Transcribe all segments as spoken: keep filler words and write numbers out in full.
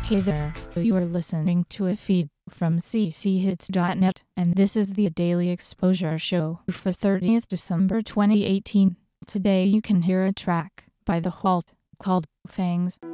Hey there, you are listening to a feed from c c hits dot net, and this is the Daily Exposure Show for thirtieth December twenty eighteen. Today you can hear a track by The Halt called Fangs. One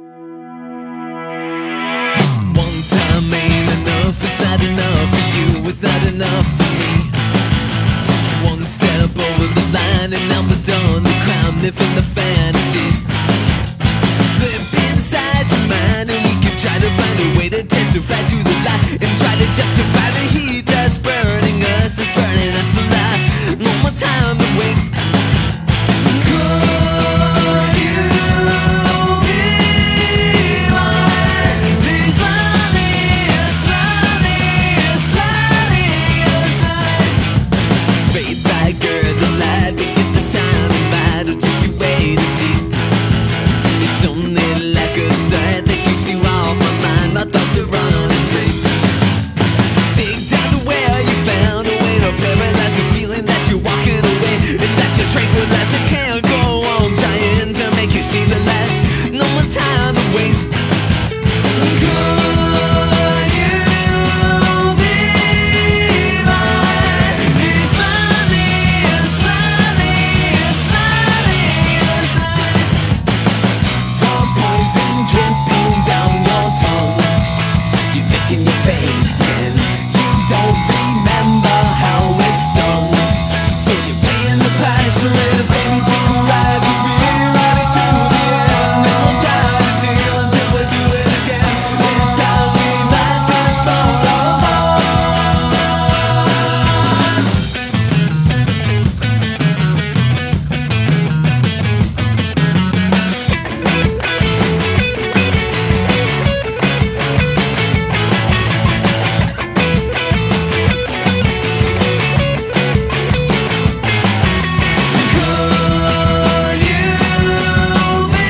time ain't enough, it's not enough for you, it's not enough for me. One step over the line and now we're done, the crime, living the fantasy. Slip inside your mind and we can try to find a way to testify to the lie and try to justify the heat that's burning us, that's burning us alive. No more time to waste. Could you be mine? These loneliest, loneliest, loneliest nights. Fade like girl, the light, we get the time and fight, or just you wait and see. It's only like a sight that keeps you off my mind. My thoughts are running free. Dig down to where you found a way to paralyze the feeling that you're walking away and that you're tranquilized. I can't go on trying to make you see the light. No more time to waste. Could you be mine? These loneliest, loneliest, loneliest nights. From poison dripping down your tongue, you're licking your face again. You don't remember how it stung, so you're paying the price for it. Baby, take a ride with me, right into the end. And we'll try to deal until we do it again. This time we might just fall apart. Could you be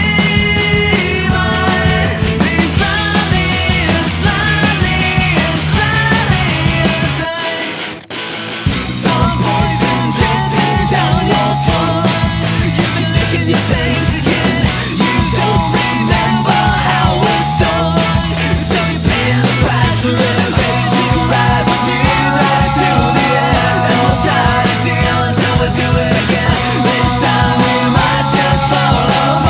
mine? These loneliest, loneliest, loneliest nights. From poison dripping down your tongue, you've been licking your face again. You don't remember how it stung, so you're paying the price for it. Baby, take a ride with me right to the end, and we'll try to deal until we do it again. This time we might just fall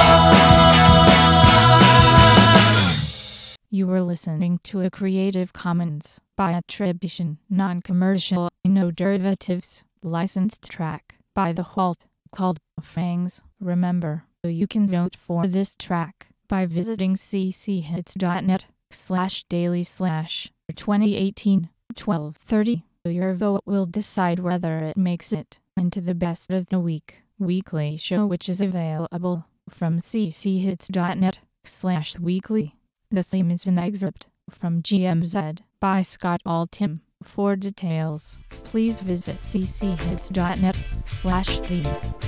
apart. You were listening to a Creative Commons by attribution, non-commercial, no derivatives, licensed track by The Halt called Fangs. Remember, you can vote for this track by visiting c c hits dot net slash daily slash twenty eighteen twelve thirty. Your vote will decide whether it makes it into the best of the week weekly show, which is available from c c hits dot net slash weekly. The theme is an excerpt from G M Z by Scott Altham. For details, please visit c c hits dot net slash theme.